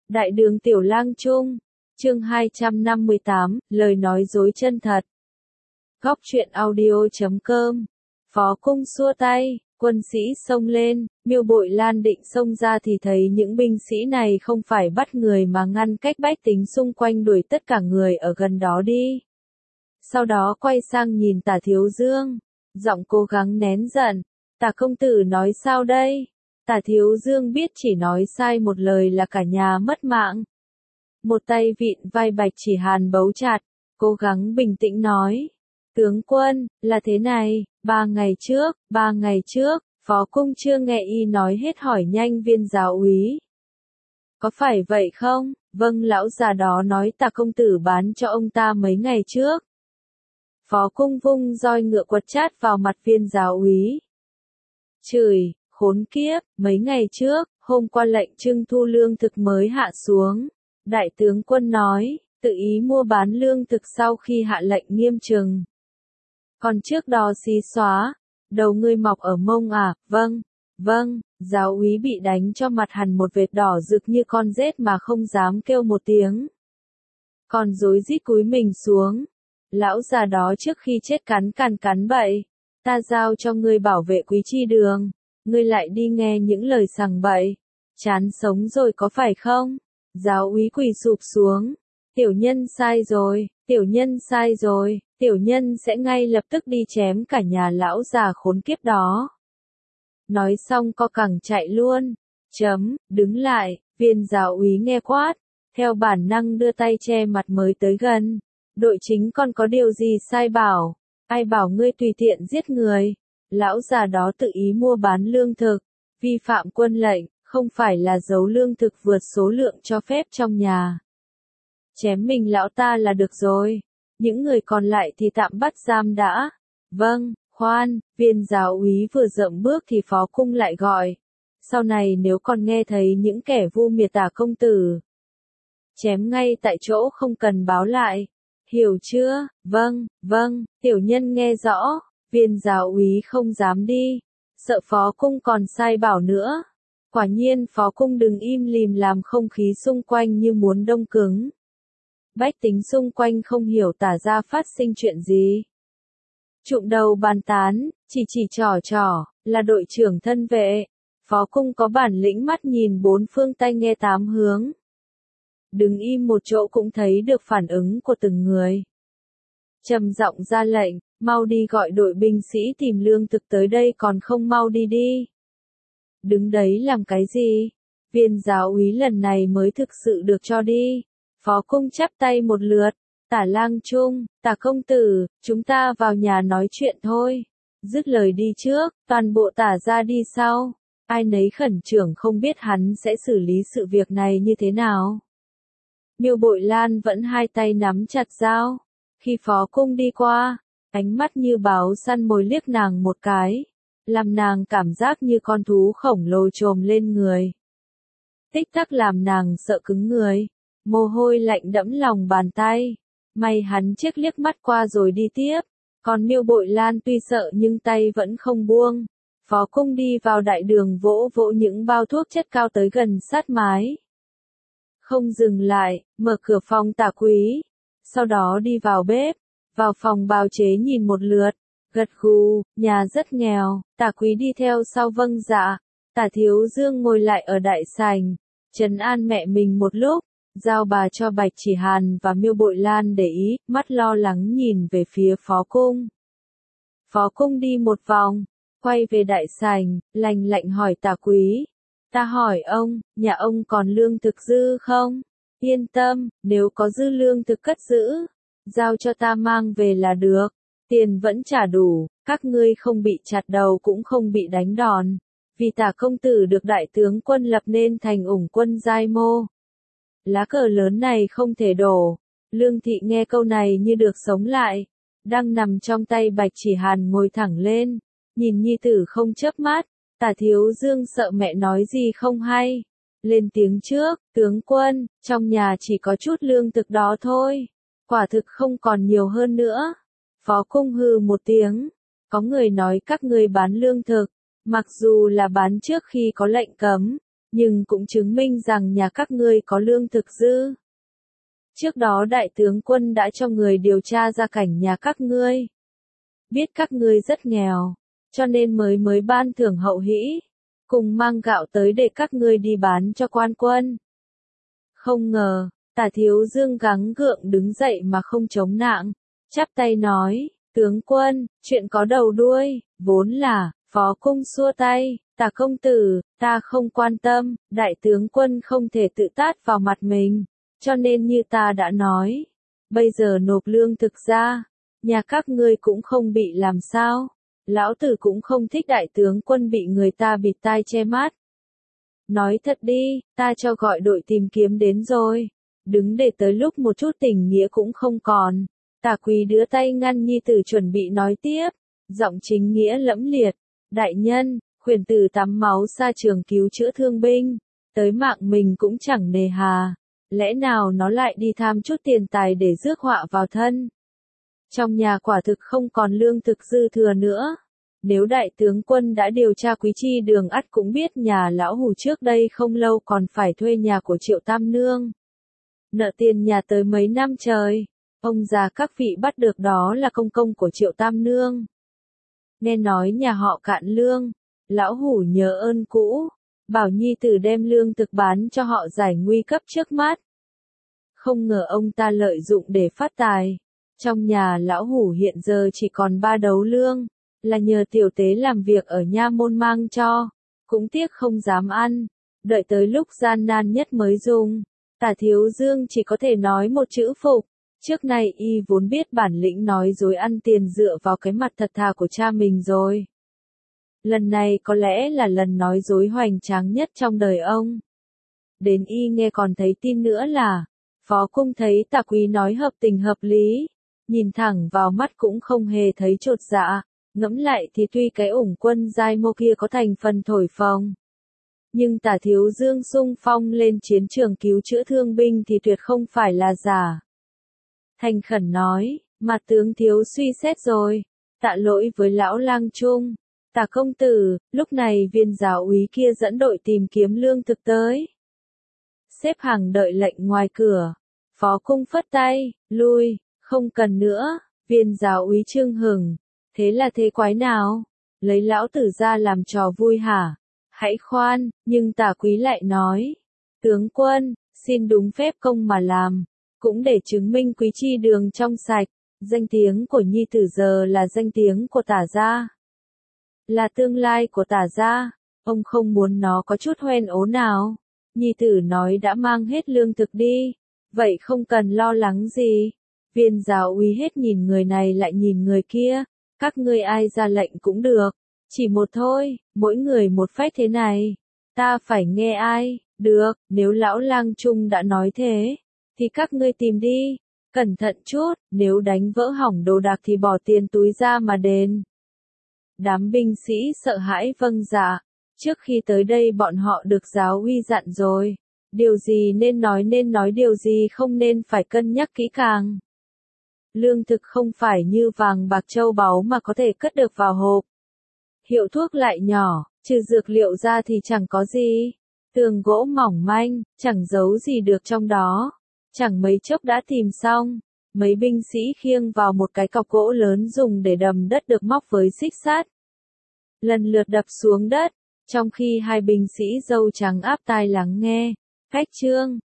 Đại đường Tiểu Lang Trung, chương 258, lời nói dối chân thật. Góc truyện audio.com. Phó cung xua tay, quân sĩ xông lên, Miêu Bội Lan định xông ra thì thấy những binh sĩ này không phải bắt người mà ngăn cách bách tính xung quanh đuổi tất cả người ở gần đó đi. Sau đó quay sang nhìn Tả Thiếu Dương, giọng cố gắng nén giận, Tả công tử nói sao đây? Tả Thiếu Dương biết chỉ nói sai một lời là cả nhà mất mạng. Một tay vịn vai Bạch Chỉ Hàn bấu chặt, cố gắng bình tĩnh nói. Tướng quân, là thế này, 3 ngày trước, Phó Cung chưa nghe y nói hết hỏi nhanh Viên giáo úy. Có phải vậy không? Vâng, lão già đó nói Tả công tử bán cho ông ta mấy ngày trước. Phó Cung vung roi ngựa quật chát vào mặt Viên giáo úy. Chửi, khốn kiếp, mấy ngày trước, hôm qua lệnh trưng thu lương thực mới hạ xuống. Đại tướng quân nói, tự ý mua bán lương thực sau khi hạ lệnh nghiêm trừng. Còn trước đó xí xóa, đầu ngươi mọc ở mông à? Vâng, giáo úy bị đánh cho mặt hằn một vệt đỏ rực như con rết mà không dám kêu một tiếng. Còn rối rít cúi mình xuống. Lão già đó trước khi chết cắn bậy. Ta giao cho ngươi bảo vệ Quý Chi Đường. Ngươi lại đi nghe những lời sằng bậy. Chán sống rồi có phải không? Giáo úy quỳ sụp xuống. Tiểu nhân sai rồi, tiểu nhân sẽ ngay lập tức đi chém cả nhà lão già khốn kiếp đó. Nói xong co cẳng chạy luôn. Đứng lại, Viên giáo úy nghe quát, theo bản năng đưa tay che mặt mới tới gần. Đội chính còn có điều gì sai bảo, ai bảo ngươi tùy tiện giết người. Lão già đó tự ý mua bán lương thực, vi phạm quân lệnh, không phải là giấu lương thực vượt số lượng cho phép trong nhà. Chém mình lão ta là được rồi, những người còn lại thì tạm bắt giam đã. Vâng, khoan, Viên giáo úy vừa dậm bước thì Phó Cung lại gọi. Sau này nếu còn nghe thấy những kẻ vu miệt Tả công tử, chém ngay tại chỗ không cần báo lại. Hiểu chưa? Vâng, tiểu nhân nghe rõ. Viên giáo úy không dám đi, sợ Phó Cung còn sai bảo nữa. Quả nhiên Phó Cung đừng im lìm làm không khí xung quanh như muốn đông cứng. Bách tính xung quanh không hiểu tả ra phát sinh chuyện gì. Trụm đầu bàn tán, chỉ trỏ, là đội trưởng thân vệ. Phó Cung có bản lĩnh mắt nhìn bốn phương tai nghe tám hướng. Đứng im một chỗ cũng thấy được phản ứng của từng người. Trầm giọng ra lệnh, mau đi gọi đội binh sĩ tìm lương thực tới đây còn không mau đi. Đứng đấy làm cái gì? Viên giáo úy lần này mới thực sự được cho đi. Phó Cung chắp tay một lượt, Tả Lang Trung, Tả công tử, chúng ta vào nhà nói chuyện thôi. Dứt lời đi trước, toàn bộ Tả ra đi sau. Ai nấy khẩn trương không biết hắn sẽ xử lý sự việc này như thế nào. Miêu Bội Lan vẫn hai tay nắm chặt dao. Khi Phó Cung đi qua, ánh mắt như báo săn mồi liếc nàng một cái, làm nàng cảm giác như con thú khổng lồ trồm lên người. Tích tắc làm nàng sợ cứng người, mồ hôi lạnh đẫm lòng bàn tay. May hắn chiếc liếc mắt qua rồi đi tiếp, còn Miêu Bội Lan tuy sợ nhưng tay vẫn không buông. Phó Cung đi vào đại đường vỗ những bao thuốc chất cao tới gần sát mái. Không dừng lại, mở cửa phòng Tả Quý. Sau đó đi vào bếp, vào phòng bào chế nhìn một lượt, gật gù, nhà rất nghèo. Tả Quý đi theo sau vâng dạ. Tả Thiếu Dương ngồi lại ở đại sảnh, trấn an mẹ mình một lúc, giao bà cho Bạch Chỉ Hàn và Miêu Bội Lan để ý, mắt lo lắng nhìn về phía Phó Cung. Phó Cung đi một vòng, quay về đại sảnh, lạnh lạnh hỏi Tả Quý. Ta hỏi ông, nhà ông còn lương thực dư không? Yên tâm, nếu có dư lương thực cất giữ, giao cho ta mang về là được. Tiền vẫn trả đủ, các ngươi không bị chặt đầu cũng không bị đánh đòn. Vì Tả công tử được đại tướng quân lập nên thành ủng quân giai mô. Lá cờ lớn này không thể đổ. Lương Thị nghe câu này như được sống lại. Đang nằm trong tay Bạch Chỉ Hàn ngồi thẳng lên, nhìn nhi tử không chớp mắt. Tả Thiếu Dương sợ mẹ nói gì không hay. Lên tiếng trước, tướng quân, trong nhà chỉ có chút lương thực đó thôi. Quả thực không còn nhiều hơn nữa. Phó Cung hừ một tiếng. Có người nói các ngươi bán lương thực, mặc dù là bán trước khi có lệnh cấm, nhưng cũng chứng minh rằng nhà các ngươi có lương thực dư. Trước đó đại tướng quân đã cho người điều tra gia cảnh nhà các ngươi. Biết các ngươi rất nghèo, cho nên mới ban thưởng hậu hĩ, cùng mang gạo tới để các ngươi đi bán cho quan quân. Không ngờ, Tả Thiếu Dương gắng gượng đứng dậy mà không chống nạng, chắp tay nói, tướng quân, chuyện có đầu đuôi, vốn là, Phó Cung xua tay, Tả công tử, ta không quan tâm, đại tướng quân không thể tự tát vào mặt mình, cho nên như ta đã nói, bây giờ nộp lương thực ra, nhà các ngươi cũng không bị làm sao, lão tử cũng không thích đại tướng quân bị người ta bịt tai che mắt. Nói thật đi, ta cho gọi đội tìm kiếm đến rồi, đứng để tới lúc một chút tình nghĩa cũng không còn. Tả Quý đưa tay ngăn nhi tử chuẩn bị nói tiếp, giọng chính nghĩa lẫm liệt, đại nhân, khuyển tử tắm máu xa trường cứu chữa thương binh, tới mạng mình cũng chẳng nề hà, lẽ nào nó lại đi tham chút tiền tài để rước họa vào thân. Trong nhà quả thực không còn lương thực dư thừa nữa. Nếu đại tướng quân đã điều tra Quý Chi Đường ắt cũng biết nhà lão hủ trước đây không lâu còn phải thuê nhà của Triệu Tam Nương. Nợ tiền nhà tới mấy năm trời, ông già các vị bắt được đó là công công của Triệu Tam Nương. Nghe nói nhà họ cạn lương, lão hủ nhớ ơn cũ, bảo nhi tử đem lương thực bán cho họ giải nguy cấp trước mắt. Không ngờ ông ta lợi dụng để phát tài. Trong nhà lão hủ hiện giờ chỉ còn 3 đấu lương, là nhờ tiểu tế làm việc ở nha môn mang cho, cũng tiếc không dám ăn, đợi tới lúc gian nan nhất mới dùng. Tả Thiếu Dương chỉ có thể nói một chữ phục, trước nay y vốn biết bản lĩnh nói dối ăn tiền dựa vào cái mặt thật thà của cha mình rồi. Lần này có lẽ là lần nói dối hoành tráng nhất trong đời ông. Đến y nghe còn thấy tin nữa là, Phó Cung thấy Tả Quý nói hợp tình hợp lý, nhìn thẳng vào mắt cũng không hề thấy chột dạ, ngẫm lại thì tuy cái ủng quân giai mô kia có thành phần thổi phồng, nhưng Tả Thiếu Dương xung phong lên chiến trường cứu chữa thương binh thì tuyệt không phải là giả. Thành khẩn nói, mà tướng thiếu suy xét rồi, tạ lỗi với lão lang trung. Tả công tử, lúc này viên giáo úy kia dẫn đội tìm kiếm lương thực tới. Xếp hàng đợi lệnh ngoài cửa. Phó Cung phất tay, lui, không cần nữa, viên giáo úy Trương hừng. Thế là thế quái nào? Lấy lão tử ra làm trò vui hả? Hãy khoan, nhưng Tả Quý lại nói. Tướng quân, xin đúng phép công mà làm, cũng để chứng minh Quý Chi Đường trong sạch. Danh tiếng của nhi tử giờ là danh tiếng của Tả gia. Là tương lai của Tả gia, ông không muốn nó có chút hoen ố nào. Nhi tử nói đã mang hết lương thực đi, vậy không cần lo lắng gì. Viên giáo úy hết nhìn người này lại nhìn người kia, các ngươi ai ra lệnh cũng được, chỉ một thôi, mỗi người một phách thế này. Ta phải nghe ai? Được, nếu lão lang trung đã nói thế, thì các ngươi tìm đi, cẩn thận chút, nếu đánh vỡ hỏng đồ đạc thì bỏ tiền túi ra mà đền. Đám binh sĩ sợ hãi vâng dạ, trước khi tới đây bọn họ được giáo uy dặn rồi, điều gì nên nói điều gì không nên phải cân nhắc kỹ càng. Lương thực không phải như vàng bạc châu báu mà có thể cất được vào hộp. Hiệu thuốc lại nhỏ, trừ dược liệu ra thì chẳng có gì. Tường gỗ mỏng manh, chẳng giấu gì được trong đó. Chẳng mấy chốc đã tìm xong. Mấy binh sĩ khiêng vào một cái cọc gỗ lớn dùng để đầm đất được móc với xích sắt. Lần lượt đập xuống đất, trong khi hai binh sĩ râu trắng áp tai lắng nghe. Khách trương,